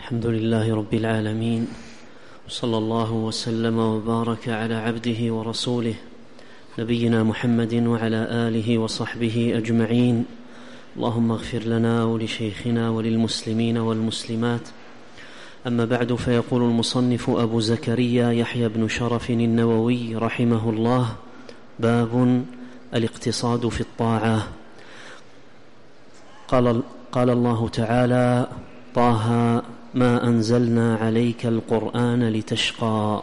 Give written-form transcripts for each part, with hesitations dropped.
الحمد لله رب العالمين، وصلى الله وسلم وبارك على عبده ورسوله نبينا محمد وعلى آله وصحبه أجمعين. اللهم اغفر لنا ولشيخنا وللمسلمين والمسلمات. أما بعد، فيقول المصنف أبو زكريا يحيى بن شرف النووي رحمه الله: باب الاقتصاد في الطاعة. قال الله تعالى: طه ما أنزلنا عليك القرآن لتشقى.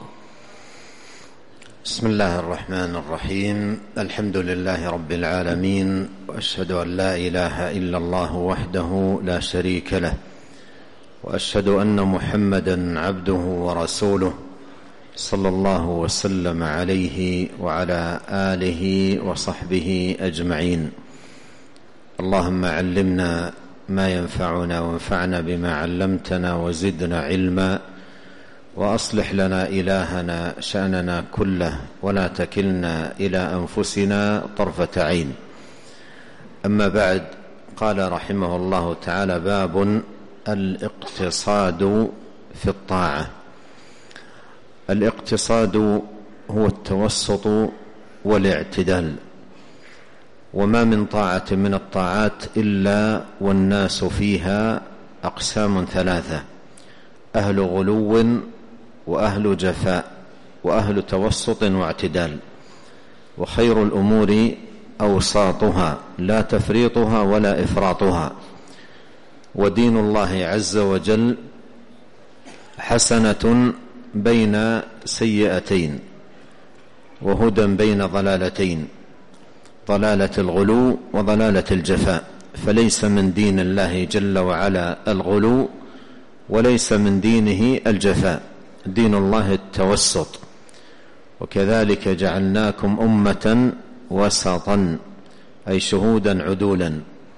بسم الله الرحمن الرحيم. الحمد لله رب العالمين، وأشهد أن لا إله إلا الله وحده لا شريك له، وأشهد أن محمدا عبده ورسوله، صلى الله وسلم عليه وعلى آله وصحبه أجمعين. اللهم علمنا ما ينفعنا وانفعنا بما علمتنا وزدنا علما، وأصلح لنا إلهنا شأننا كله، ولا تكلنا إلى أنفسنا طرفة عين. أما بعد، قال رحمه الله تعالى: باب الاقتصاد في الطاعة. الاقتصاد هو التوسط والاعتدال، وما من طاعة من الطاعات إلا والناس فيها أقسام ثلاثة: أهل غلو، وأهل جفاء، وأهل توسط واعتدال. وخير الأمور أوساطها، لا تفريطها ولا إفراطها. ودين الله عز وجل حسنة بين سيئتين، وهدى بين ضلالتين: ضلالة الغلو وضلالة الجفاء. فليس من دين الله جل وعلا الغلو، وليس من دينه الجفاء. دين الله التوسط. وكذلك جعلناكم أمة وسطا، أي شهودا عدولا.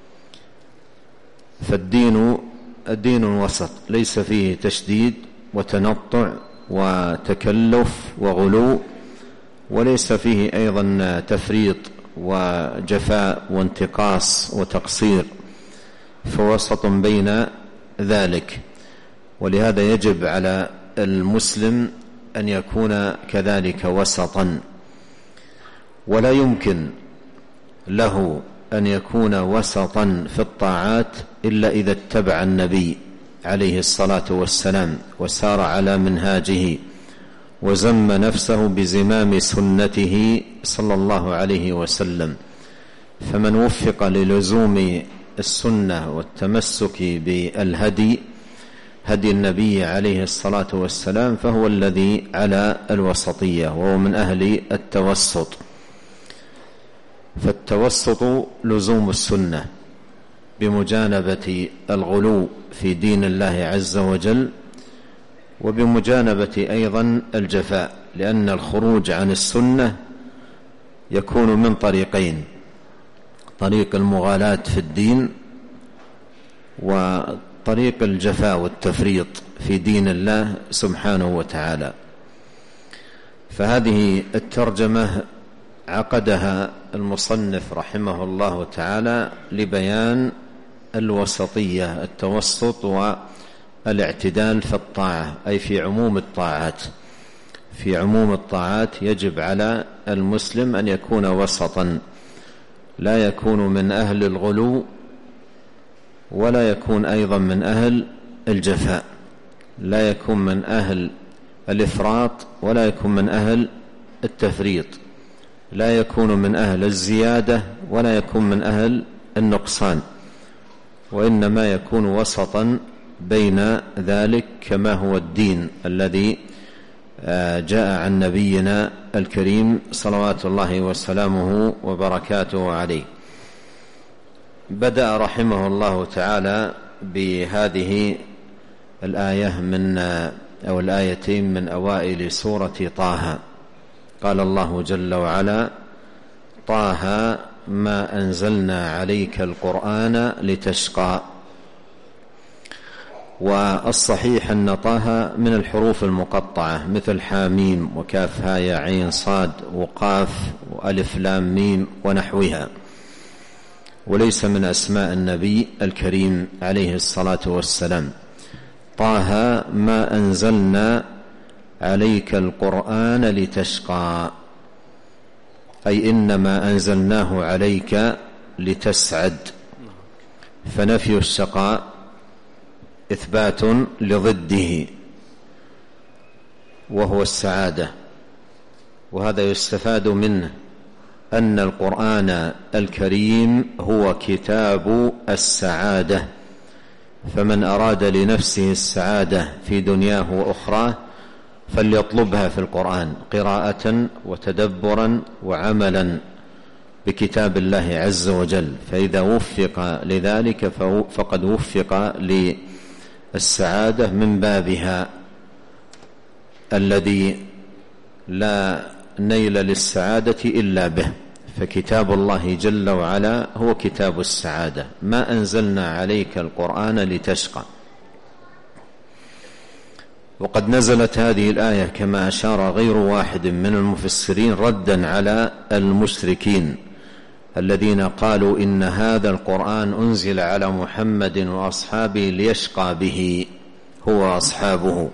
فالدين وسط، ليس فيه تشديد وتنطع وتكلف وغلو، وليس فيه أيضا تفريط وجفاء وانتقاص وتقصير، فوسط بين ذلك. ولهذا يجب على المسلم أن يكون كذلك وسطا، ولا يمكن له أن يكون وسطا في الطاعات إلا إذا اتبع النبي عليه الصلاة والسلام، وسار على منهاجه، وزم نفسه بزمام سنته صلى الله عليه وسلم. فمن وفق للزوم السنة والتمسك بالهدي، هدي النبي عليه الصلاة والسلام، فهو الذي على الوسطية، وهو من أهل التوسط. فالتوسط لزوم السنة بمجانبة الغلو في دين الله عز وجل، وبمجانبة أيضا الجفاء، لأن الخروج عن السنة يكون من طريقين: طريق المغالاة في الدين، وطريق الجفاء والتفريط في دين الله سبحانه وتعالى. فهذه الترجمة عقدها المصنف رحمه الله تعالى لبيان الوسطية، التوسط والاعتدال في الطاعة، أي في عموم الطاعات. في عموم الطاعات يجب على المسلم أن يكون وسطا، لا يكون من أهل الغلو، ولا يكون أيضا من أهل الجفاء، لا يكون من أهل الإفراط، ولا يكون من أهل التفريط، لا يكون من أهل الزيادة، ولا يكون من أهل النقصان، وإنما يكون وسطا بين ذلك، كما هو الدين الذي جاء عن نبينا الكريم صلوات الله وسلامه وبركاته عليه. بدأ رحمه الله تعالى بهذه الآية أو الآيتين من أوائل سورة طه. قال الله جل وعلا: طه ما أنزلنا عليك القرآن لتشقى. والصحيح أن طه من الحروف المقطعة، مثل حاميم وكاف هاء عين صاد وقاف وألف لام ميم ونحوها، وليس من أسماء النبي الكريم عليه الصلاة والسلام. طه ما أنزلنا عليك القرآن لتشقى، أي إنما أنزلناه عليك لتسعد. فنفي الشقاء إثبات لضده وهو السعادة، وهذا يستفاد منه أن القرآن الكريم هو كتاب السعادة، فمن أراد لنفسه السعادة في دنياه وأخراه فليطلبها في القرآن قراءة وتدبرا وعملا بكتاب الله عز وجل، فإذا وفق لذلك فقد وفق للسعادة من بابها الذي لا نيل للسعادة إلا به. فكتاب الله جل وعلا هو كتاب السعادة. ما أنزلنا عليك القرآن لتشقى. وقد نزلت هذه الآية كما أشار غير واحد من المفسرين ردا على المشركين الذين قالوا إن هذا القرآن أنزل على محمد وأصحابه ليشقى به هو وأصحابه.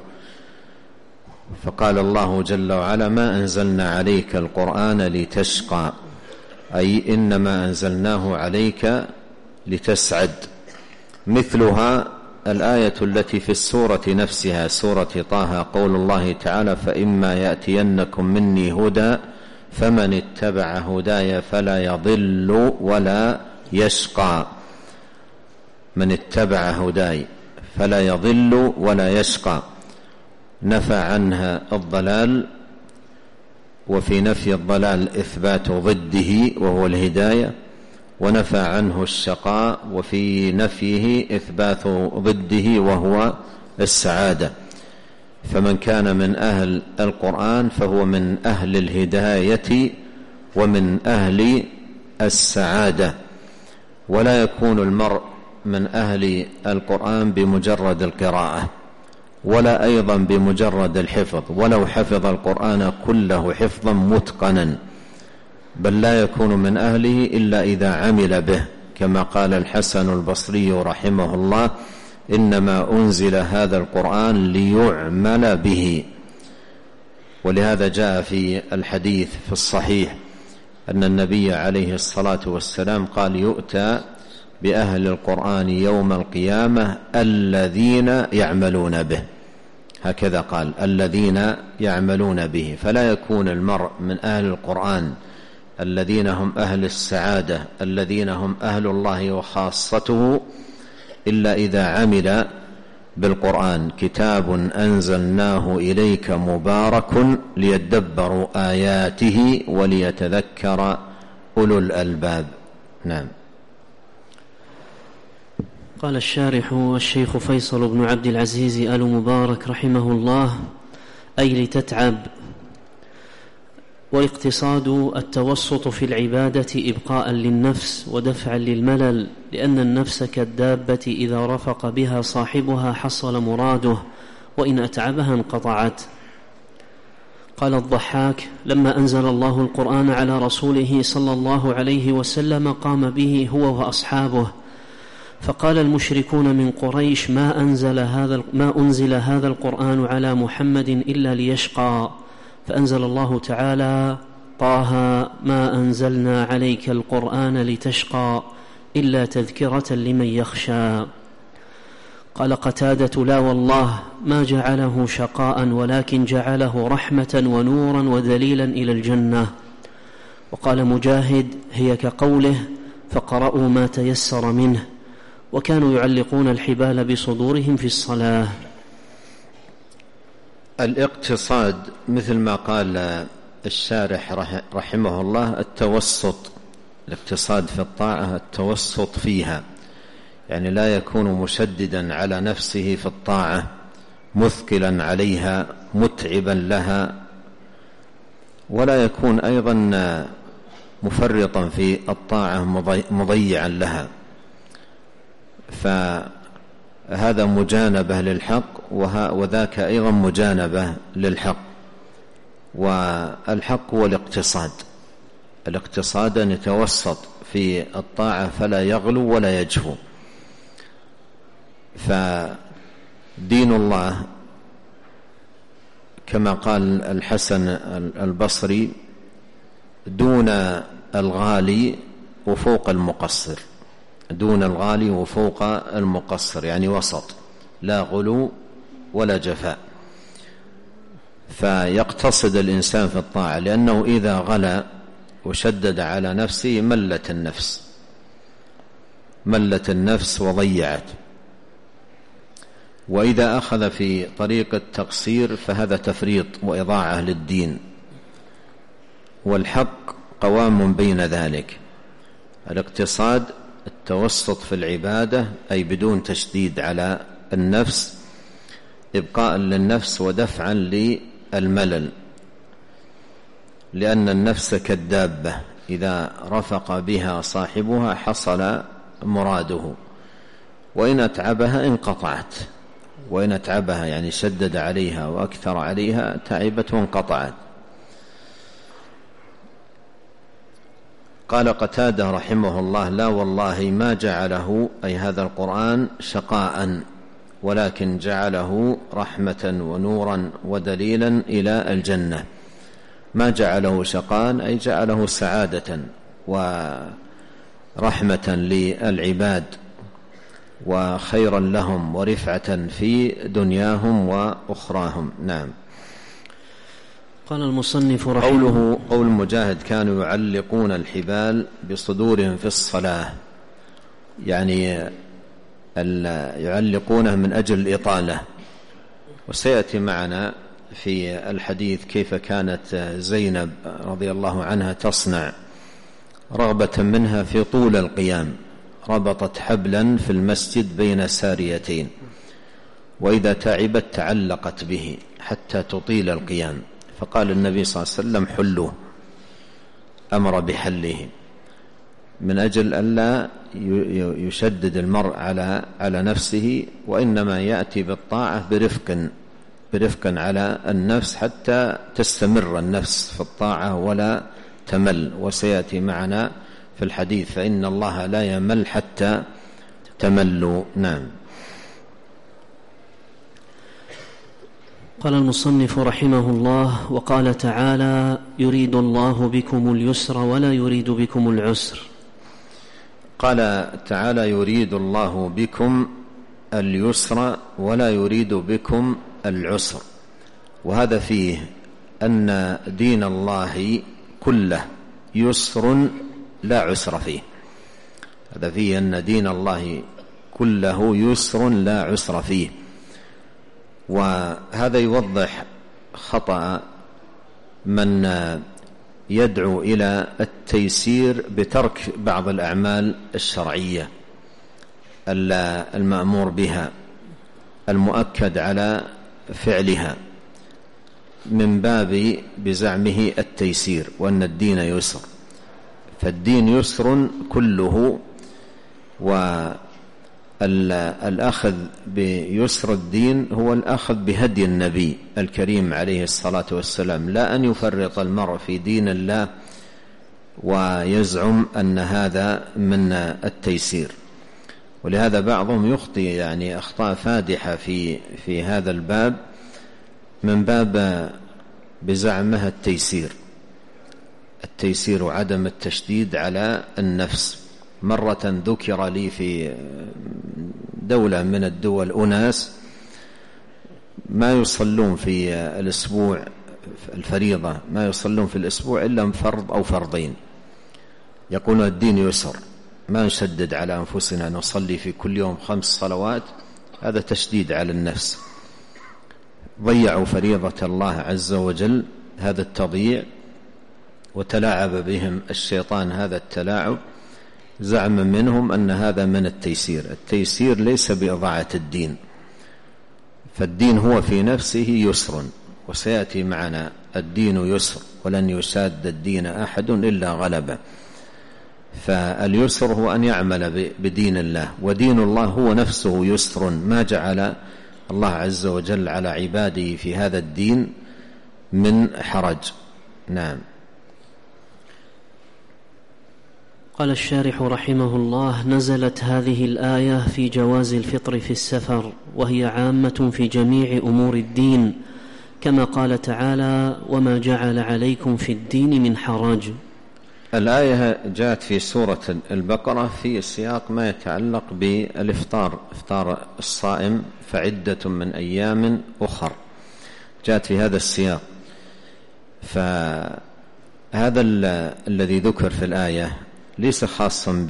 فقال الله جل وعلا ما أنزلنا عليك القرآن لتشقى، أي إنما أنزلناه عليك لتسعد. مثلها الآية التي في السورة نفسها، سورة طه، قول الله تعالى فإما يأتينكم مني هدى فمن اتبع هداي فلا يضل ولا يشقى. من اتبع هداي فلا يضل ولا يشقى، نفى عنها الضلال، وفي نفي الضلال إثبات ضده وهو الهداية، ونفى عنه الشقاء وفي نفيه إثبات ضده وهو السعادة. فمن كان من أهل القرآن فهو من أهل الهداية ومن أهل السعادة. ولا يكون المرء من أهل القرآن بمجرد القراءة ولا أيضا بمجرد الحفظ، ولو حفظ القرآن كله حفظا متقنا، بل لا يكون من أهله إلا إذا عمل به، كما قال الحسن البصري رحمه الله إنما أنزل هذا القرآن ليعمل به. ولهذا جاء في الحديث في الصحيح أن النبي عليه الصلاة والسلام قال يؤتى بأهل القرآن يوم القيامة الذين يعملون به، هكذا قال الذين يعملون به. فلا يكون المرء من أهل القرآن الذين هم أهل السعادة الذين هم أهل الله وخاصته إلا إذا عمل بالقرآن. كتاب أنزلناه إليك مبارك ليدبروا آياته وليتذكر أولو الألباب. نعم. قال الشارح الشيخ فيصل بن عبد العزيز آل مبارك رحمه الله أي لتتعب. والاقتصاد التوسط في العبادة إبقاء للنفس ودفعا للملل، لأن النفس كالدابة إذا رفق بها صاحبها حصل مراده وإن أتعبها انقطعت. قال الضحاك لما أنزل الله القرآن على رسوله صلى الله عليه وسلم قام به هو وأصحابه، فقال المشركون من قريش ما أنزل هذا القرآن على محمد إلا ليشقى، فأنزل الله تعالى طه ما أنزلنا عليك القرآن لتشقى إلا تذكرة لمن يخشى. قال قتادة لا والله ما جعله شقاء ولكن جعله رحمة ونورا ودليلا إلى الجنة. وقال مجاهد هي كقوله فقرأوا ما تيسر منه، وكانوا يعلقون الحبال بصدورهم في الصلاة. الاقتصاد مثل ما قال الشارح رحمه الله التوسط، الاقتصاد في الطاعة التوسط فيها، يعني لا يكون مشددا على نفسه في الطاعة مثقلا عليها متعبا لها، ولا يكون أيضا مفرطا في الطاعة مضيعا لها، فهذا مجانبة للحق وذاك أيضا مجانبة للحق. والحق هو الاقتصاد أن يتوسط في الطاعة فلا يغلو ولا يجفو. دين الله كما قال الحسن البصري دون الغالي وفوق المقصر، دون الغالي وفوق المقصر، يعني وسط، لا غلو ولا جفاء. فيقتصد الإنسان في الطاعة، لأنه إذا غلا وشدد على نفسه ملت النفس وضيعت، وإذا أخذ في طريق التقصير فهذا تفريط وإضاعة للدين. والحق قوام بين ذلك، الاقتصاد التوسط في العبادة، أي بدون تشديد على النفس، إبقاء للنفس ودفعا للملل، لأن النفس كالدابة إذا رفق بها صاحبها حصل مراده، وإن أتعبها انقطعت، وإن أتعبها يعني شدد عليها وأكثر عليها تعبت وانقطعت. قال قتادة رحمه الله: لا والله ما جعله، أي هذا القرآن، شقاء، ولكن جعله رحمة ونورا ودليلا إلى الجنة. ما جعله شقاء أي جعله سعادة ورحمة للعباد وخيرا لهم ورفعة في دنياهم وأخراهم. نعم. قال المصنف رحمه قول مجاهد: كانوا يعلقون الحبال بصدورهم في الصلاة، يعني يعلقونه من أجل الإطالة. وسيأتي معنا في الحديث كيف كانت زينب رضي الله عنها تصنع رغبة منها في طول القيام، ربطت حبلا في المسجد بين ساريتين، وإذا تعبت تعلقت به حتى تطيل القيام، فقال النبي صلى الله عليه وسلم: حلوه، أمر بحله من أجل ألا يشدد المرء على نفسه، وإنما يأتي بالطاعة برفق على النفس حتى تستمر النفس في الطاعة ولا تمل. وسيأتي معنا في الحديث: فإن الله لا يمل حتى تملوا. نعم. قال المصنف رحمه الله: وقال تعالى: يريد الله بكم اليسر ولا يريد بكم العسر. قال تعالى: يريد الله بكم اليسر ولا يريد بكم العسر، وهذا فيه أن دين الله كله يسر لا عسر فيه. هذا فيه أن دين الله كله يسر لا عسر فيه. وهذا يوضح خطأ من يدعو إلى التيسير بترك بعض الأعمال الشرعية المأمور بها المؤكد على فعلها، من باب بزعمه التيسير، وأن الدين يسر. فالدين يسر كله، والأخذ بيسر الدين هو الأخذ بهدي النبي الكريم عليه الصلاة والسلام، لا أن يفرط المرء في دين الله ويزعم أن هذا من التيسير. ولهذا بعضهم يخطئ يعني أخطاء فادحة في هذا الباب، من باب بزعمها التيسير وعدم التشديد على النفس. مرة ذكر لي في دولة من الدول أناس ما يصلون في الأسبوع الفريضة، ما يصلون في الأسبوع إلا فرض أو فرضين، يقولون الدين يسر، ما نشدد على أنفسنا نصلي في كل يوم 5 صلوات، هذا تشديد على النفس. ضيعوا فريضة الله عز وجل، هذا التضييع، وتلاعب بهم الشيطان هذا التلاعب، زعم منهم أن هذا من التيسير. التيسير ليس بإضاعة الدين، فالدين هو في نفسه يسر، وسيأتي معنا الدين يسر ولن يساد الدين أحد إلا غلبه. فاليسر هو أن يعمل بدين الله، ودين الله هو نفسه يسر، ما جعل الله عز وجل على عباده في هذا الدين من حرج. نعم. قال الشارح رحمه الله: نزلت هذه الآية في جواز الفطر في السفر، وهي عامة في جميع أمور الدين، كما قال تعالى: وما جعل عليكم في الدين من حرج. الآية جاءت في سورة البقرة في سياق ما يتعلق بالإفطار، إفطار الصائم فعدة من أيام أخر، جاءت في هذا السياق. فهذا الذي ذكر في الآية ليس خاصا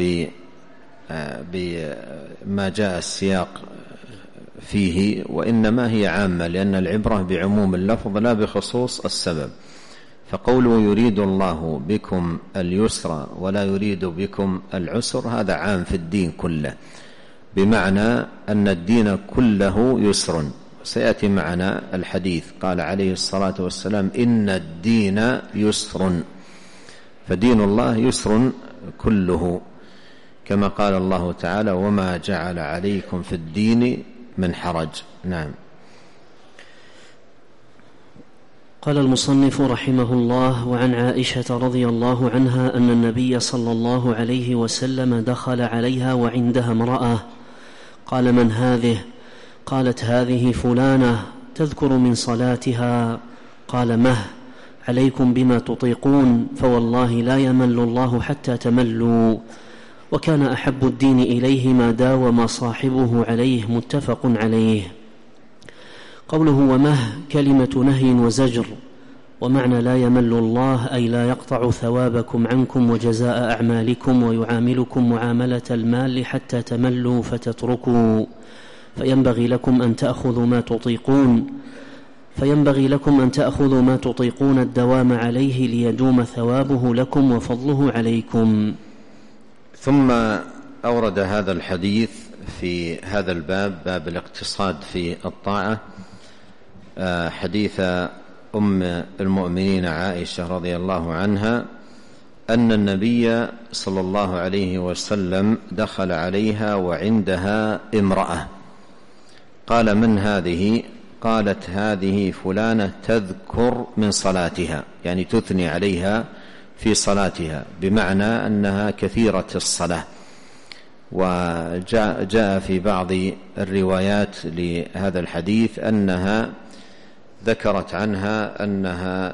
بما جاء السياق فيه، وإنما هي عامة، لأن العبرة بعموم اللفظ لا بخصوص السبب. فقوله يريد الله بكم اليسر ولا يريد بكم العسر هذا عام في الدين كله، بمعنى أن الدين كله يسر. سيأتي معنا الحديث، قال عليه الصلاة والسلام: إن الدين يسر، فدين الله يسر كله، كما قال الله تعالى: وما جعل عليكم في الدين من حرج. نعم. قال المصنف رحمه الله: وعن عائشة رضي الله عنها أن النبي صلى الله عليه وسلم دخل عليها وعندها امرأة، قال: من هذه؟ قالت: هذه فلانة تذكر من صلاتها. قال: مه، عليكم بما تطيقون، فوالله لا يمل الله حتى تملوا. وكان أحب الدين إليه ما داوم صاحبه عليه، متفق عليه. قوله ومه كلمة نهي وزجر، ومعنى لا يمل الله أي لا يقطع ثوابكم عنكم وجزاء أعمالكم، ويعاملكم معاملة المال حتى تملوا فتتركوا، فينبغي لكم أن تأخذوا ما تطيقون الدوام عليه ليدوم ثوابه لكم وفضله عليكم. ثم أورد هذا الحديث في هذا الباب، باب الاقتصاد في الطاعة، حديث أم المؤمنين عائشة رضي الله عنها أن النبي صلى الله عليه وسلم دخل عليها وعندها امرأة، قال: من هذه؟ قالت: هذه فلانة تذكر من صلاتها، يعني تثني عليها في صلاتها، بمعنى أنها كثيرة الصلاة. وجاء في بعض الروايات لهذا الحديث أنها ذكرت عنها أنها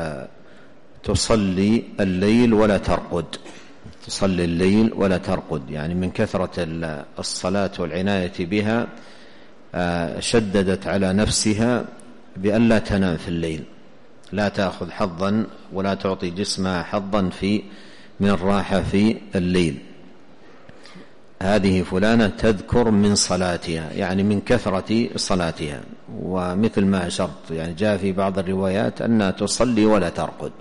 تصلي الليل ولا ترقد، تصلي الليل ولا ترقد، يعني من كثرة الصلاة والعناية بها شددت على نفسها بأن لا تنام في الليل، لا تأخذ حظا ولا تعطي جسمها حظا من الراحة في الليل. هذه فلانة تذكر من صلاتها، يعني من كثرة صلاتها، ومثل ما أشرت يعني جاء في بعض الروايات أنها تصلي ولا ترقد.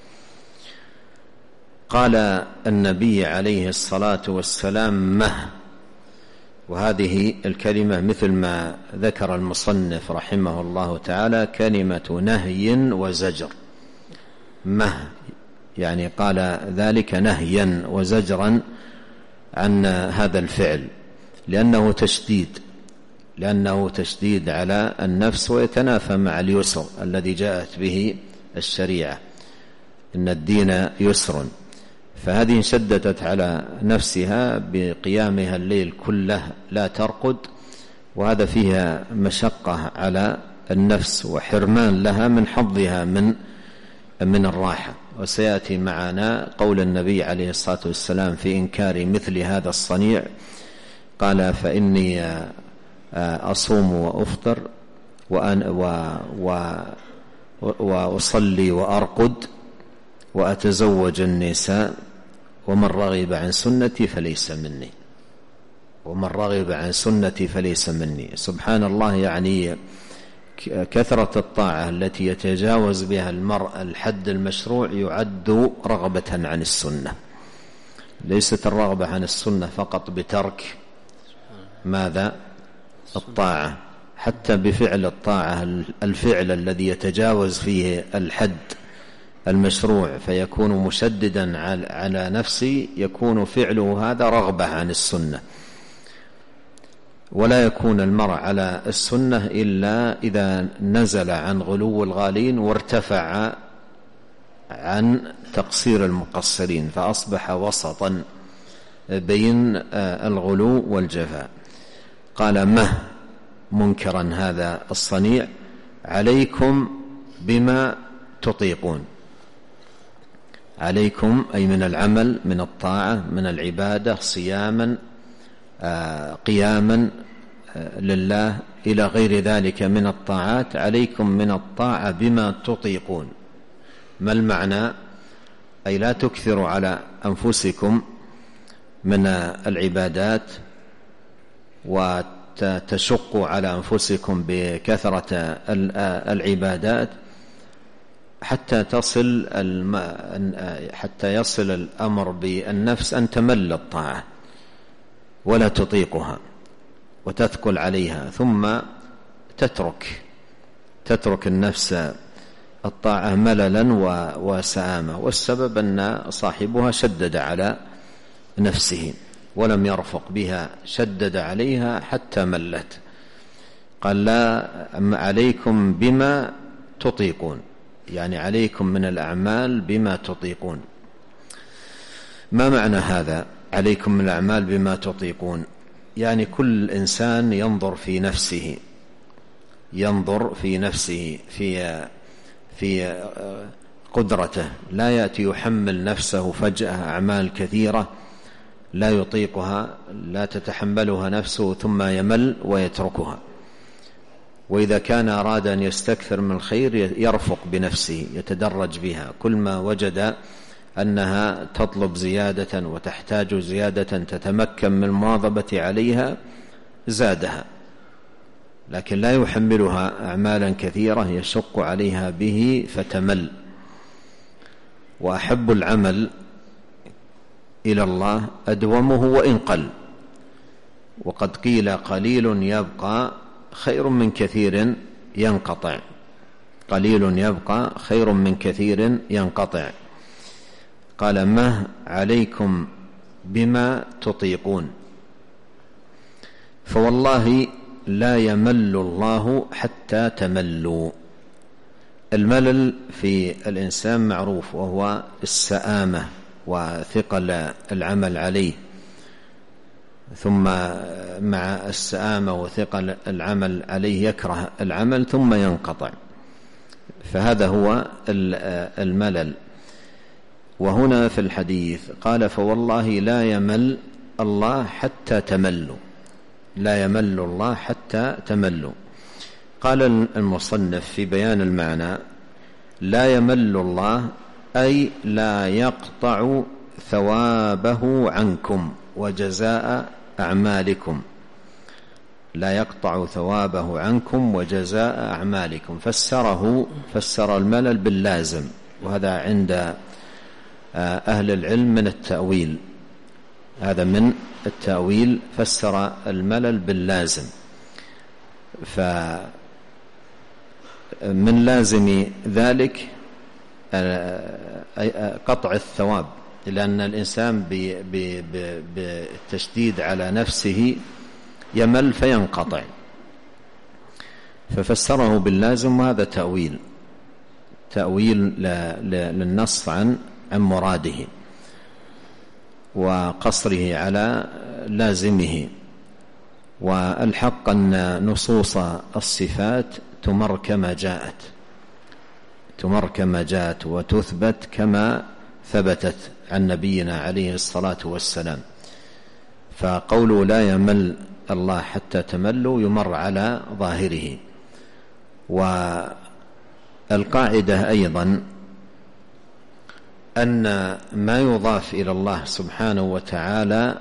قال النبي عليه الصلاة والسلام: مه، وهذه الكلمة مثل ما ذكر المصنف رحمه الله تعالى كلمة نهي وزجر. مه يعني قال ذلك نهيا وزجرا عن هذا الفعل، لأنه تشديد على النفس، ويتنافى مع اليسر الذي جاءت به الشريعة، إن الدين يسر. فهذه شددت على نفسها بقيامها الليل كله لا ترقد، وهذا فيها مشقة على النفس وحرمان لها من حظها من الراحة. وسيأتي معنا قول النبي عليه الصلاة والسلام في إنكار مثل هذا الصنيع، قال: فإني أصوم وأفطر وأصلي وأرقد وأتزوج النساء، ومن رغب عن سنتي فليس مني. سبحان الله، يعني كثرة الطاعة التي يتجاوز بها المرء الحد المشروع يعد رغبة عن السنة. ليست الرغبة عن السنة فقط بترك ماذا؟ الطاعة، حتى بفعل الطاعة، الفعل الذي يتجاوز فيه الحد المشروع فيكون مشددا على نفسي، يكون فعله هذا رغبة عن السنة. ولا يكون المرء على السنة إلا إذا نزل عن غلو الغالين وارتفع عن تقصير المقصرين، فأصبح وسطا بين الغلو والجفاء. قال مه منكرا هذا الصنيع عليكم بما تطيقون. عليكم أي من العمل، من الطاعة، من العبادة، صياما، قياما لله إلى غير ذلك من الطاعات. عليكم من الطاعة بما تطيقون. ما المعنى؟ أي لا تكثروا على أنفسكم من العبادات وتشقوا على أنفسكم بكثرة العبادات حتى يصل الأمر بالنفس أن تمل الطاعة ولا تطيقها وتثقل عليها، ثم تترك النفس الطاعة مللا وسآمة. والسبب أن صاحبها شدد على نفسه ولم يرفق بها، شدد عليها حتى ملت. قال لا، عليكم بما تطيقون، يعني عليكم من الأعمال بما تطيقون. ما معنى هذا؟ عليكم من الأعمال بما تطيقون يعني كل إنسان ينظر في نفسه في قدرته، لا يأتي يحمل نفسه فجأة أعمال كثيرة لا يطيقها، لا تتحملها نفسه ثم يمل ويتركها. وإذا كان أراد أن يستكثر من الخير يرفق بنفسه، يتدرج بها، كل ما وجد أنها تطلب زيادة وتحتاج زيادة تتمكن من المواظبة عليها زادها، لكن لا يحملها أعمالا كثيرة يشق عليها به فتمل. وأحب العمل إلى الله أدومه وإن قل، وقد قيل قليل يبقى خير من كثير ينقطع. قليل يبقى خير من كثير ينقطع. قال ما عليكم بما تطيقون، فوالله لا يمل الله حتى تملوا. الملل في الإنسان معروف، وهو السآمة وثقل العمل عليه، ثم مع السآمة وثقل العمل عليه يكره العمل ثم ينقطع، فهذا هو الملل. وهنا في الحديث قال فوالله لا يمل الله حتى تملوا، لا يمل الله حتى تملوا. قال المصنف في بيان المعنى لا يمل الله أي لا يقطع ثوابه عنكم وجزاء أعمالكم، لا يقطع ثوابه عنكم وجزاء أعمالكم. فسر الملل باللازم، وهذا عند أهل العلم من التأويل، هذا من التأويل، فسر الملل باللازم. فمن لازم ذلك قطع الثواب، لأن الإنسان بالتشديد على نفسه يمل فينقطع، ففسره باللازم، وهذا تأويل للنص عن مراده وقصره على لازمه. والحق أن نصوص الصفات تمر كما جاءت وتثبت كما ثبتت عن نبينا عليه الصلاة والسلام. فقوله لا يمل الله حتى تملوا يمر على ظاهره. والقاعدة أيضا أن ما يضاف إلى الله سبحانه وتعالى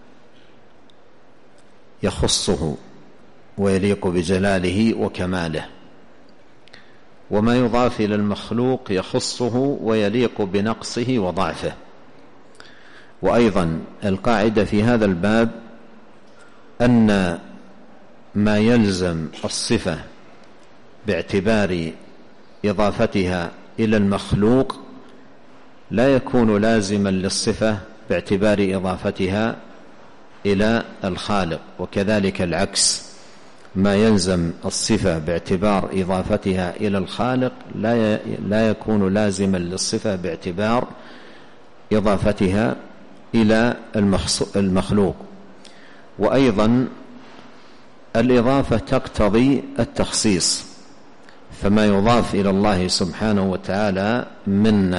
يخصه ويليق بجلاله وكماله، وما يضاف إلى المخلوق يخصه ويليق بنقصه وضعفه. وأيضا القاعدة في هذا الباب أن ما يلزم الصفة باعتبار إضافتها إلى المخلوق لا يكون لازما للصفة باعتبار إضافتها إلى الخالق، وكذلك العكس، ما يلزم الصفة باعتبار إضافتها إلى الخالق لا يكون لازما للصفة باعتبار إضافتها إلى المخلوق. وأيضا الإضافة تقتضي التخصيص، فما يضاف إلى الله سبحانه وتعالى من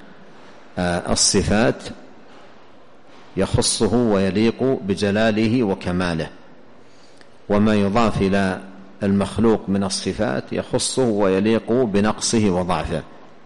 الصفات يخصه ويليق بجلاله وكماله، وما يضاف إلى المخلوق من الصفات يخصه ويليق بنقصه وضعفه.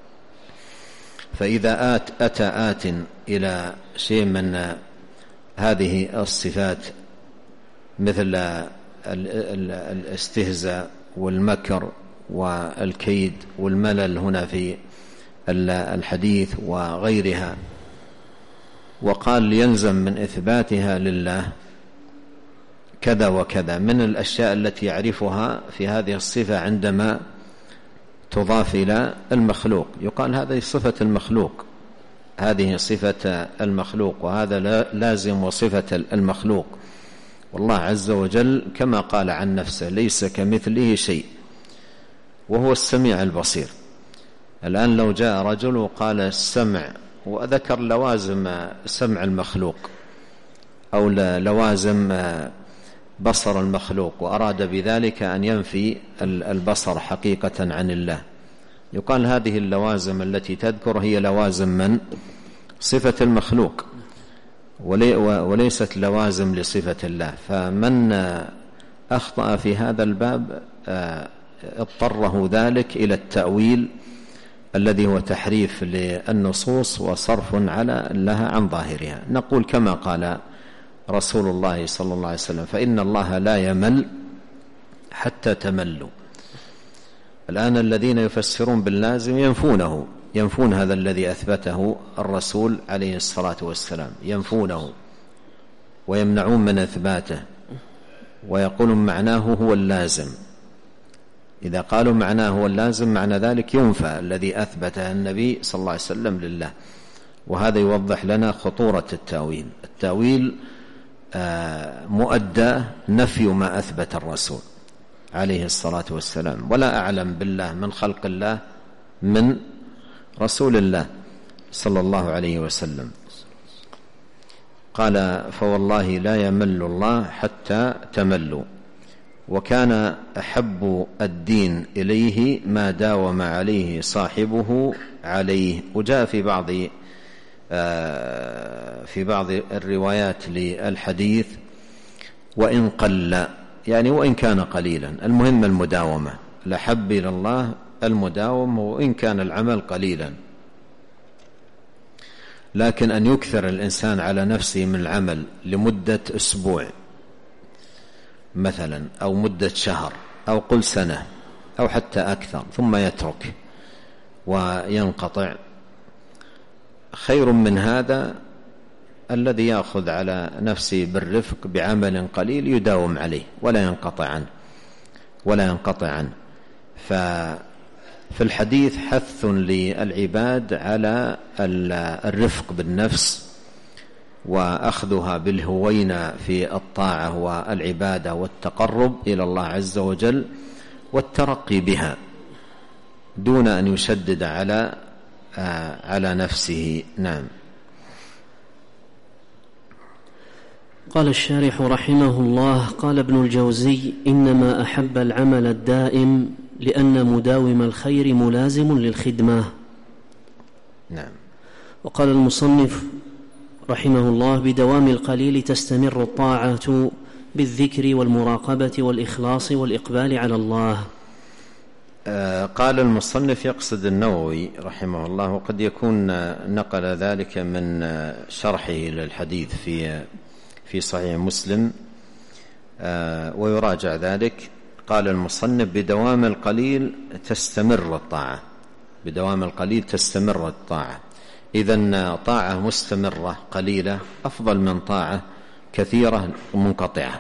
فإذا أتى آت إلى شيء من هذه الصفات مثل الاستهزاء والمكر والكيد والملل هنا في الحديث وغيرها، وقال يلزم من إثباتها لله كذا وكذا من الأشياء التي يعرفها في هذه الصفة عندما تضاف إلى المخلوق، يقال هذه صفة المخلوق، هذه صفة المخلوق، وهذا لازم وصفة المخلوق. والله عز وجل كما قال عن نفسه ليس كمثله شيء وهو السميع البصير. الآن لو جاء رجل وقال السمع وذكر لوازم سمع المخلوق أو لوازم بصر المخلوق وأراد بذلك أن ينفي البصر حقيقة عن الله، يقال هذه اللوازم التي تذكر هي لوازم من صفة المخلوق وليست لوازم لصفة الله. فمن أخطأ في هذا الباب اضطره ذلك إلى التأويل الذي هو تحريف للنصوص وصرف لها عن ظاهرها. نقول كما قال رسول الله صلى الله عليه وسلم فإن الله لا يمل حتى تملوا. الآن الذين يفسرون باللازم ينفون هذا الذي أثبته الرسول عليه الصلاة والسلام، ينفونه ويمنعون من إثباته ويقولون معناه هو اللازم. إذا قالوا معناه هو اللازم معنى ذلك ينفى الذي أثبته النبي صلى الله عليه وسلم لله، وهذا يوضح لنا خطورة التأويل. التأويل مؤدى نفي ما أثبت الرسول عليه الصلاة والسلام، ولا أعلم بالله من خلق الله من رسول الله صلى الله عليه وسلم. قال فوالله لا يمل الله حتى تملوا، وكان أحب الدين إليه ما داوم عليه صاحبه عليه. وجاء في بعض الروايات للحديث وإن قل، يعني وإن كان قليلا، المهم المداومة، الأحب إلى الله المداومة وإن كان العمل قليلا. لكن أن يكثر الإنسان على نفسه من العمل لمدة أسبوع مثلا أو مدة شهر أو قل سنة أو حتى أكثر ثم يترك وينقطع، خير من هذا الذي يأخذ على نفسه بالرفق بعمل قليل يداوم عليه ولا ينقطع عنه. ففي الحديث حث للعباد على الرفق بالنفس وأخذها بالهوينة في الطاعة والعبادة والتقرب إلى الله عز وجل والترقي بها دون أن يشدد على نفسه. نعم. قال الشارح رحمه الله: قال ابن الجوزي: إنما أحب العمل الدائم لأن مداوم الخير ملازم للخدمة. نعم. وقال المصنف رحمه الله: بدوام القليل تستمر الطاعة بالذكر والمراقبة والإخلاص والإقبال على الله. قال المصنف يقصد النووي رحمه الله، وقد يكون نقل ذلك من شرحه للحديث في صحيح مسلم ويراجع ذلك. قال المصنف: بدوام القليل تستمر الطاعة، بدوام القليل تستمر الطاعة. إذن طاعة مستمرة قليلة أفضل من طاعة كثيرة منقطعة،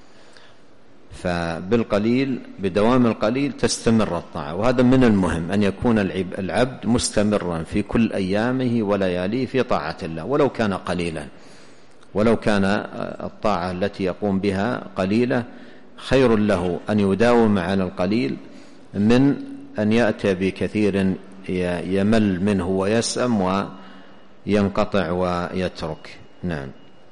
فبالقليل بدوام القليل تستمر الطاعة. وهذا من المهم أن يكون العبد مستمرا في كل أيامه ولياليه في طاعة الله ولو كان قليلا، ولو كان الطاعة التي يقوم بها قليلة خير له أن يداوم على القليل من أن يأتي بكثير يمل منه ويسأم وينقطع ويترك. نعم.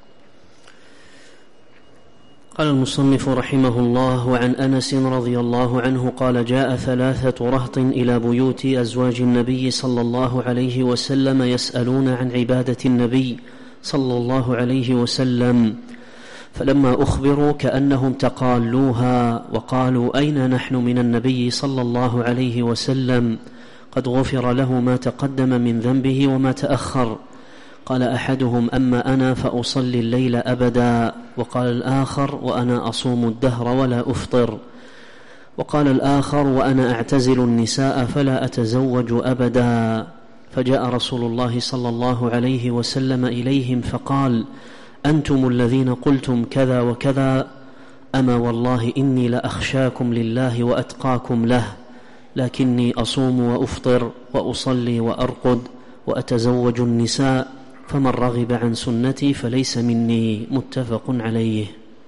قال المصنف رحمه الله: وعن أنس رضي الله عنه قال: جاء 3 رهط إلى بيوت أزواج النبي صلى الله عليه وسلم يسألون عن عبادة النبي صلى الله عليه وسلم، فلما أخبروا كأنهم تقالوها وقالوا: أين نحن من النبي صلى الله عليه وسلم؟ قد غفر له ما تقدم من ذنبه وما تأخر. قال أحدهم: أما أنا فأصلي الليل أبدا. وقال الآخر: وأنا أصوم الدهر ولا أفطر. وقال الآخر: وأنا أعتزل النساء فلا أتزوج أبدا. فجاء رسول الله صلى الله عليه وسلم إليهم فقال: أنتم الذين قلتم كذا وكذا، أما والله إني لأخشاكم لله وأتقاكم له، لكني أصوم وأفطر وأصلي وأرقد وأتزوج النساء، فمن رغب عن سنتي فليس مني. متفق عليه.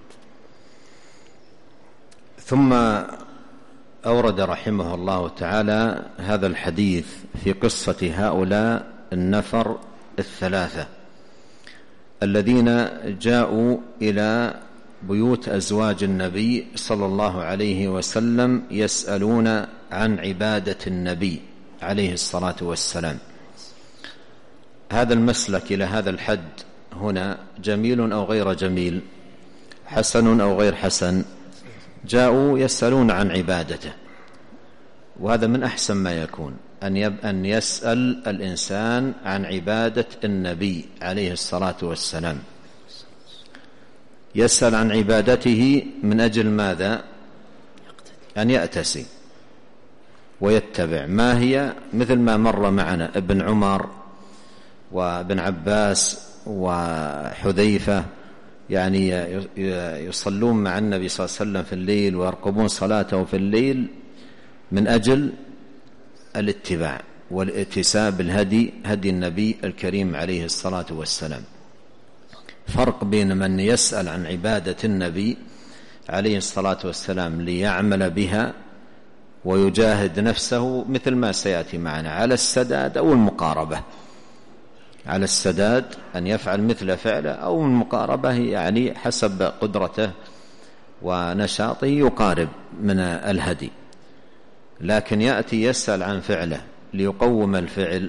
ثم أورد رحمه الله تعالى هذا الحديث في قصة هؤلاء النفر 3 الذين جاءوا إلى بيوت أزواج النبي صلى الله عليه وسلم يسألون عن عبادة النبي عليه الصلاة والسلام. هذا المسلك إلى هذا الحد هنا جميل أو غير جميل، حسن أو غير حسن، جاءوا يسألون عن عبادته، وهذا من أحسن ما يكون أن يسأل الإنسان عن عبادة النبي عليه الصلاة والسلام. يسأل عن عبادته من أجل ماذا؟ أن يأتسي ويتبع ما هي، مثل ما مر معنا ابن عمر وابن عباس وحذيفة، يعني يصلون مع النبي صلى الله عليه وسلم في الليل ويرقبون صلاته في الليل من أجل الاتباع والاتساء بالهدي، هدي النبي الكريم عليه الصلاة والسلام. فرق بين من يسأل عن عبادة النبي عليه الصلاة والسلام ليعمل بها ويجاهد نفسه مثل ما سيأتي معنا على السداد أو المقاربة، على السداد أن يفعل مثل فعله أو المقاربة، يعني حسب قدرته ونشاطه يقارب من الهدي. لكن يأتي يسأل عن فعله ليقوم الفعل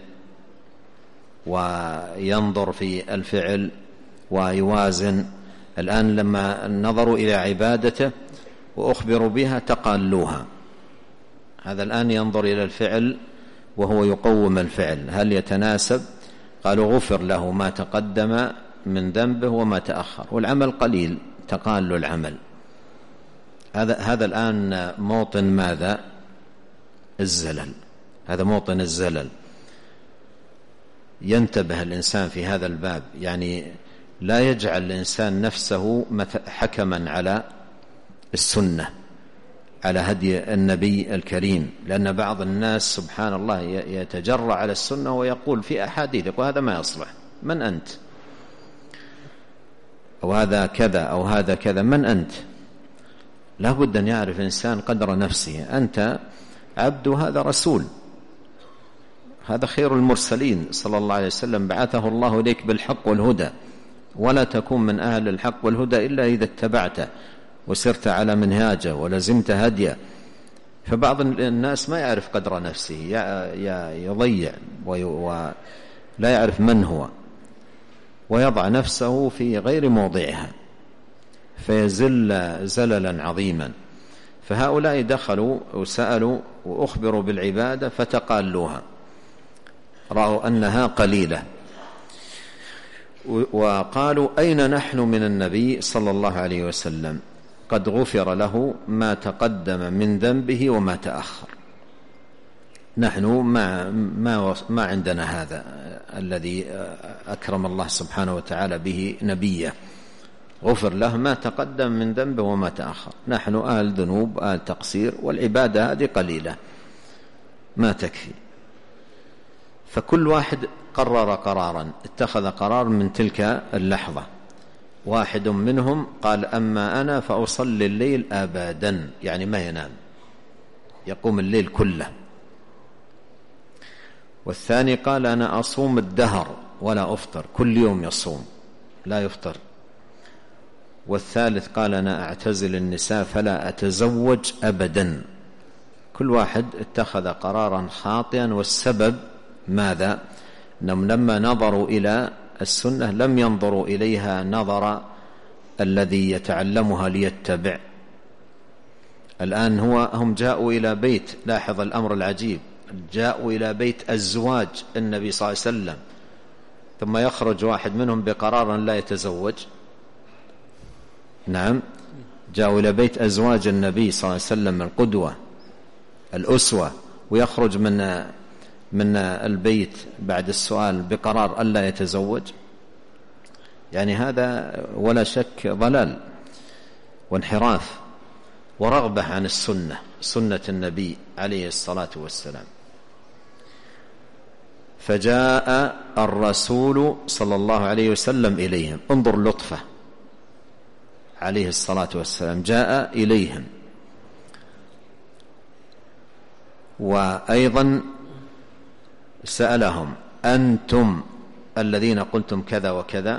وينظر في الفعل ويوازن. الآن لما نظروا إلى عبادته وأخبروا بها تقالوها، هذا الآن ينظر إلى الفعل وهو يقوم الفعل، هل يتناسب؟ قالوا غفر له ما تقدم من ذنبه وما تأخر، والعمل قليل، تقال العمل. هذا الآن موطن ماذا؟ الزلل، هذا موطن الزلل. ينتبه الإنسان في هذا الباب، يعني لا يجعل الإنسان نفسه حكما على السنة، على هدي النبي الكريم، لأن بعض الناس سبحان الله يتجرأ على السنة ويقول في أحاديث وهذا ما يصلح. من أنت؟ أو هذا كذا أو هذا كذا، من أنت؟ لا بد أن يعرف الإنسان قدر نفسه. أنت عبد، هذا رسول، هذا خير المرسلين صلى الله عليه وسلم، بعثه الله إليك بالحق والهدى، ولا تكون من أهل الحق والهدى إلا إذا اتبعته وسرت على منهاجه ولزمت هديه. فبعض الناس ما يعرف قدر نفسه، يضيع ولا يعرف من هو، ويضع نفسه في غير موضعها فيزل زللا عظيما. فهؤلاء دخلوا وسألوا وأخبروا بالعبادة فتقالوها، رأوا أنها قليلة، وقالوا أين نحن من النبي صلى الله عليه وسلم؟ قد غفر له ما تقدم من ذنبه وما تأخر. نحن ما عندنا هذا الذي أكرم الله سبحانه وتعالى به نبيه، غفر له ما تقدم من ذنبه وما تأخر. نحن أهل ذنوب، أهل تقصير، والعبادة هذه قليلة ما تكفي. فكل واحد قرر قرارا، اتخذ قرار من تلك اللحظة. واحد منهم قال أما أنا فأصلي الليل أبدا، يعني ما ينام، يقوم الليل كله. والثاني قال أنا أصوم الدهر ولا أفطر، كل يوم يصوم. لا يفطر. والثالث قال أنا أعتزل النساء فلا أتزوج أبدا. كل واحد اتخذ قرارا خاطئا، والسبب ماذا؟ أنهم لما نظروا إلى السنة لم ينظروا إليها نظر الذي يتعلمها ليتبع. الآن هم جاءوا إلى بيت، لاحظ الأمر العجيب، جاءوا إلى بيت أزواج النبي صلى الله عليه وسلم، ثم يخرج واحد منهم بقرار لا يتزوج. نعم، جاءوا إلى بيت أزواج النبي صلى الله عليه وسلم القدوة الأسوة، ويخرج من البيت بعد السؤال بقرار ألا يتزوج. يعني هذا ولا شك ضلال وانحراف ورغبة عن السنة، سنة النبي عليه الصلاة والسلام. فجاء الرسول صلى الله عليه وسلم إليهم، انظر لطفه عليه الصلاة والسلام، جاء إليهم. وأيضا سألهم أنتم الذين قلتم كذا وكذا.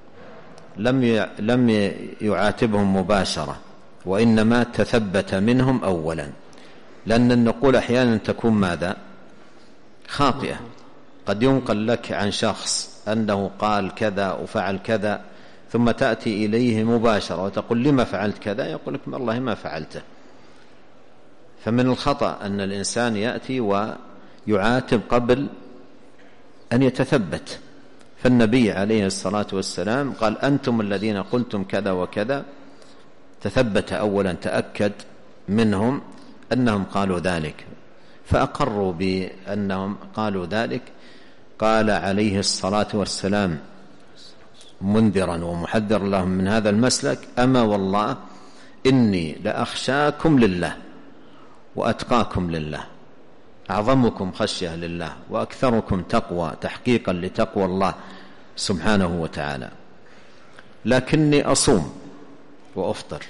لم يعاتبهم مباشرة، وإنما تثبت منهم أولا، لأن النقول أحيانا تكون ماذا؟ خاطئة. قد ينقل لك عن شخص أنه قال كذا وفعل كذا، ثم تأتي إليه مباشرة وتقول لما فعلت كذا؟ يقول لك والله ما فعلته. فمن الخطأ أن الإنسان يأتي ويعاتب قبل أن يتثبت. فالنبي عليه الصلاة والسلام قال أنتم الذين قلتم كذا وكذا، تثبت أولا، تأكد منهم أنهم قالوا ذلك، فأقروا بأنهم قالوا ذلك. قال عليه الصلاة والسلام منذرا ومحذرا لهم من هذا المسلك: أما والله إني لأخشاكم لله وأتقاكم لله، أعظمكم خشية لله وأكثركم تقوى، تحقيقا لتقوى الله سبحانه وتعالى، لكني أصوم وأفطر،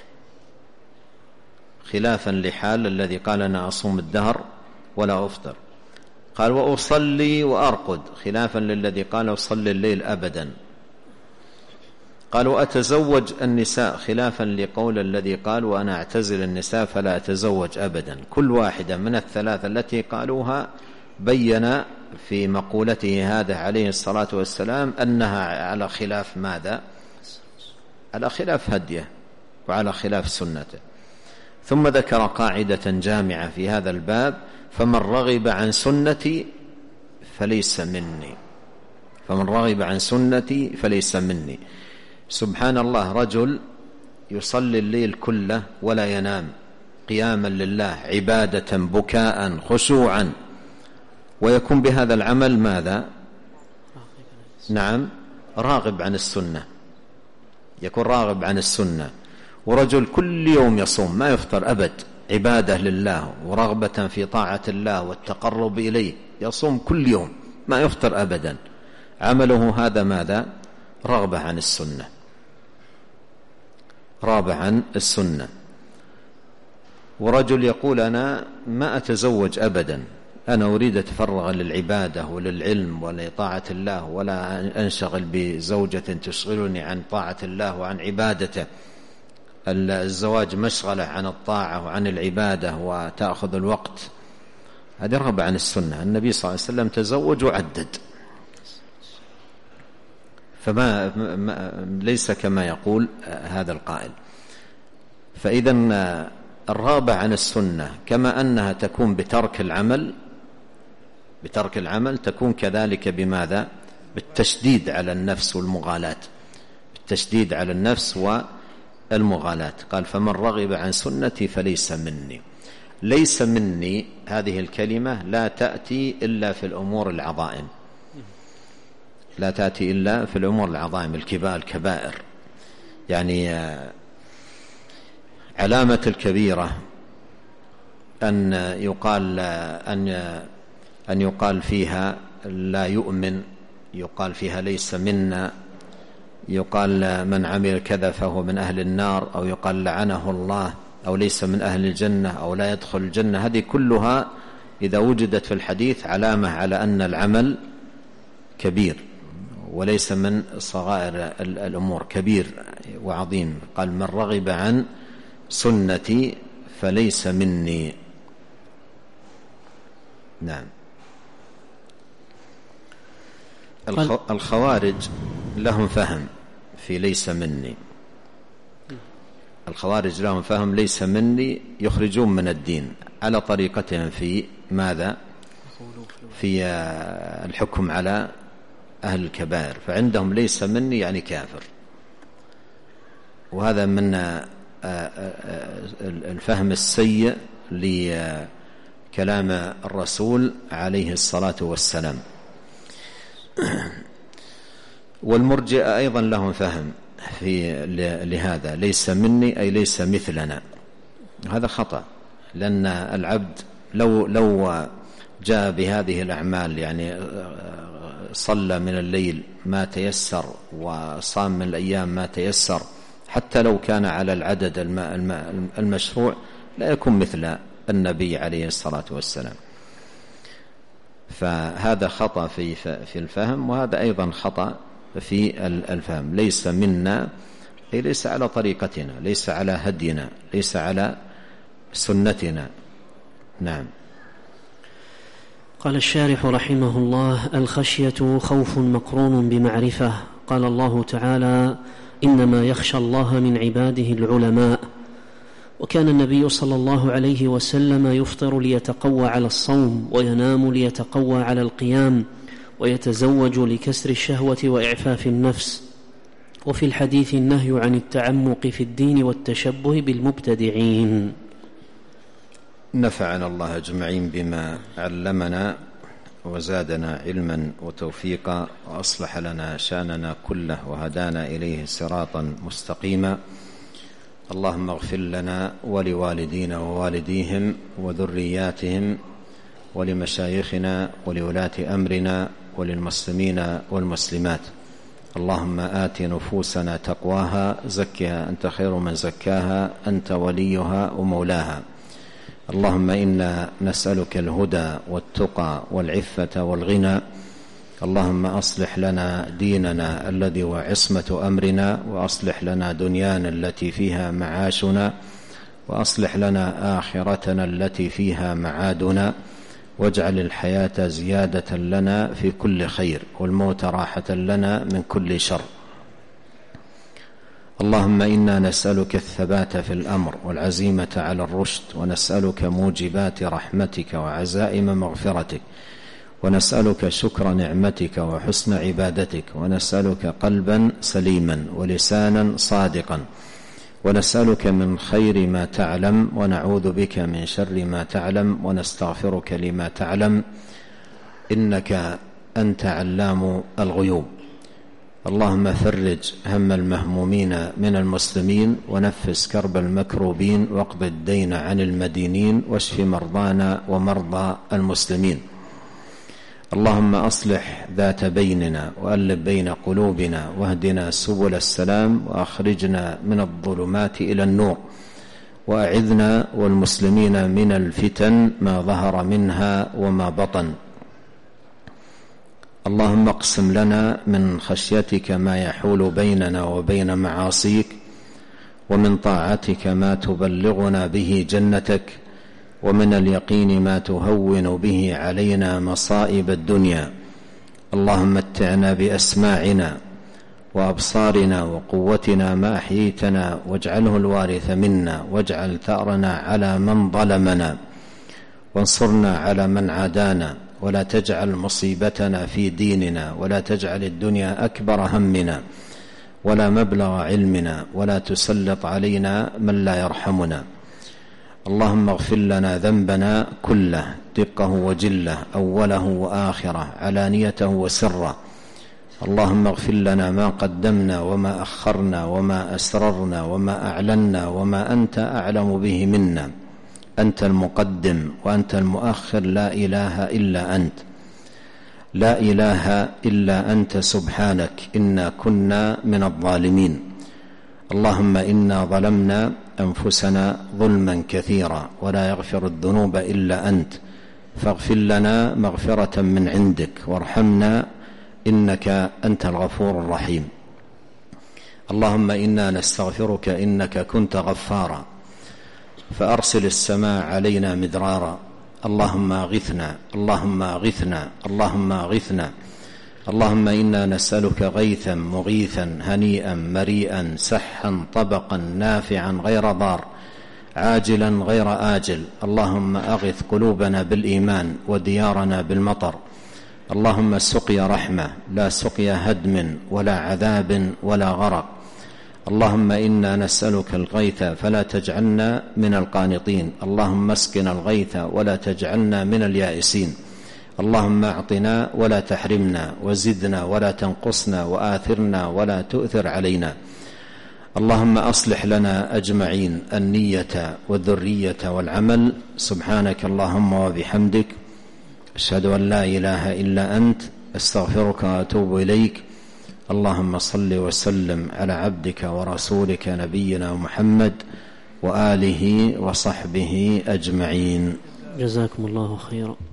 خلافا لحال الذي قال أنا أصوم الدهر ولا أفطر. قال وأصلي وأرقد، خلافا للذي قال أصلي الليل أبدا. قال وأتزوج النساء، خلافا لقول الذي قال وأنا أعتزل النساء فلا أتزوج أبدا. كل واحدة من الثلاثة التي قالوها بين في مقولته هذا عليه الصلاة والسلام أنها على خلاف ماذا؟ على خلاف هديه وعلى خلاف سنته. ثم ذكر قاعدة جامعة في هذا الباب: فمن رغب عن سنتي فليس مني، فمن رغب عن سنتي فليس مني. سبحان الله، رجل يصلي الليل كله ولا ينام قياما لله، عبادة، بكاء، خشوعا، ويكون بهذا العمل ماذا؟ نعم، راغب عن السنة، يكون راغب عن السنة. ورجل كل يوم يصوم ما يفطر أبد، عبادة لله ورغبة في طاعة الله والتقرب إليه، يصوم كل يوم ما يفطر أبدا، عمله هذا ماذا؟ رغبة عن السنة، رغبة عن السنة. ورجل يقول أنا ما أتزوج أبدا، أنا أريد أتفرغ للعبادة وللعلم ولطاعة الله، ولا أنشغل بزوجة تشغلني عن طاعة الله وعن عبادته. الزواج مشغلة عن الطاعة وعن العبادة وتأخذ الوقت، هذه رغبة عن السنة. النبي صلى الله عليه وسلم تزوج وعدد، فما ليس كما يقول هذا القائل. فإذا الرغبة عن السنة كما أنها تكون بترك العمل تكون كذلك بماذا؟ بالتشديد على النفس والمغالاة، بالتشديد على النفس والمغالاة. قال فمن رغب عن سنتي فليس مني. ليس مني هذه الكلمة لا تأتي إلا في الأمور العظائم، لا تأتي إلا في الأمور العظائم الكبائر. يعني علامة الكبيرة أن يقال فيها لا يؤمن، يقال فيها ليس منا، يقال من عمل كذا فهو من أهل النار، أو يقال لعنه الله، أو ليس من أهل الجنة، أو لا يدخل الجنة. هذه كلها إذا وجدت في الحديث علامة على أن العمل كبير وليس من صغائر الأمور، كبير وعظيم. قال: من رغب عن سنتي فليس مني. نعم. الخوارج لهم فهم في ليس مني. الخوارج لهم فهم ليس مني، يخرجون من الدين على طريقتهم في ماذا؟ في الحكم على أهل الكبائر. فعندهم ليس مني يعني كافر، وهذا من الفهم السيء لكلام الرسول عليه الصلاة والسلام. والمرجئة أيضا لهم فهم لهذا، ليس مني أي ليس مثلنا. هذا خطأ، لأن العبد لو جاء بهذه الأعمال، يعني صلى من الليل ما تيسر وصام من الأيام ما تيسر، حتى لو كان على العدد المشروع، لا يكون مثل النبي عليه الصلاة والسلام. فهذا خطأ في الفهم، وهذا أيضا خطأ في الفهم. ليس منا أي ليس على طريقتنا، ليس على هدينا، ليس على سنتنا. نعم. قال الشارح رحمه الله: الخشية خوف مقرون بمعرفة. قال الله تعالى: إنما يخشى الله من عباده العلماء. وكان النبي صلى الله عليه وسلم يفطر ليتقوى على الصوم، وينام ليتقوى على القيام، ويتزوج لكسر الشهوة وإعفاف النفس. وفي الحديث النهي عن التعمق في الدين والتشبه بالمبتدعين. نفعنا الله أجمعين بما علمنا، وزادنا علما وتوفيقا، وأصلح لنا شأننا كله، وهدانا إليه صراطا مستقيما. اللهم اغفر لنا ولوالدينا ووالديهم وذرياتهم ولمشايخنا ولولاة أمرنا وللمسلمين والمسلمات. اللهم آت نفوسنا تقواها، زكها أنت خير من زكاها، أنت وليها ومولاها. اللهم إنا نسألك الهدى والتقى والعفة والغنى. اللهم أصلح لنا ديننا الذي هو عصمة أمرنا، وأصلح لنا دنيانا التي فيها معاشنا، وأصلح لنا آخرتنا التي فيها معادنا، واجعل الحياة زيادة لنا في كل خير، والموت راحة لنا من كل شر. اللهم إنا نسألك الثبات في الأمر والعزيمة على الرشد، ونسألك موجبات رحمتك وعزائم مغفرتك، ونسألك شكر نعمتك وحسن عبادتك، ونسألك قلبا سليما ولسانا صادقا، ونسألك من خير ما تعلم، ونعوذ بك من شر ما تعلم، ونستغفرك لما تعلم، إنك أنت علام الغيوب. اللهم فرج هم المهمومين من المسلمين، ونفس كرب المكروبين، واقض الدين عن المدينين، واشف مرضانا ومرضى المسلمين. اللهم أصلح ذات بيننا، وألف بين قلوبنا، واهدنا سبل السلام، وأخرجنا من الظلمات إلى النور، وأعذنا والمسلمين من الفتن ما ظهر منها وما بطن. اللهم اقسم لنا من خشيتك ما يحول بيننا وبين معاصيك، ومن طاعتك ما تبلغنا به جنتك، ومن اليقين ما تهون به علينا مصائب الدنيا. اللهم متعنا بأسماعنا وأبصارنا وقوتنا ما أحييتنا، واجعله الوارث منا، واجعل ثأرنا على من ظلمنا، وانصرنا على من عادانا، ولا تجعل مصيبتنا في ديننا، ولا تجعل الدنيا أكبر همنا ولا مبلغ علمنا، ولا تسلط علينا من لا يرحمنا. اللهم اغفر لنا ذنبنا كله، دقه وجله، أوله وآخره، علانيته وسره. اللهم اغفر لنا ما قدمنا وما أخرنا وما أسررنا وما أعلنا وما أنت أعلم به منا. أنت المقدم وأنت المؤخر، لا إله إلا أنت، لا إله إلا أنت سبحانك إنا كنا من الظالمين. اللهم إنا ظلمنا أنفسنا ظلما كثيرا، ولا يغفر الذنوب إلا أنت، فاغفر لنا مغفرة من عندك، وارحمنا إنك أنت الغفور الرحيم. اللهم إنا نستغفرك إنك كنت غفارا فأرسل السماء علينا مدرارا. اللهم أغثنا اللهم أغثنا اللهم أغثنا. اللهم إنا نسألك غيثا مغيثا هنيئا مريئا سحا طبقا نافعا غير ضار عاجلا غير آجل. اللهم أغث قلوبنا بالإيمان وديارنا بالمطر. اللهم سقيا رحمة لا سقيا هدم ولا عذاب ولا غرق. اللهم إنا نسألك الغيث فلا تجعلنا من القانطين. اللهم اسقنا الغيث ولا تجعلنا من اليائسين. اللهم أعطنا ولا تحرمنا وزدنا ولا تنقصنا وآثرنا ولا تؤثر علينا. اللهم أصلح لنا أجمعين النية والذرية والعمل. سبحانك اللهم وبحمدك أشهد أن لا إله إلا أنت أستغفرك وأتوب إليك. اللهم صل وسلم على عبدك ورسولك نبينا محمد وآله وصحبه أجمعين. جزاكم الله خيرا.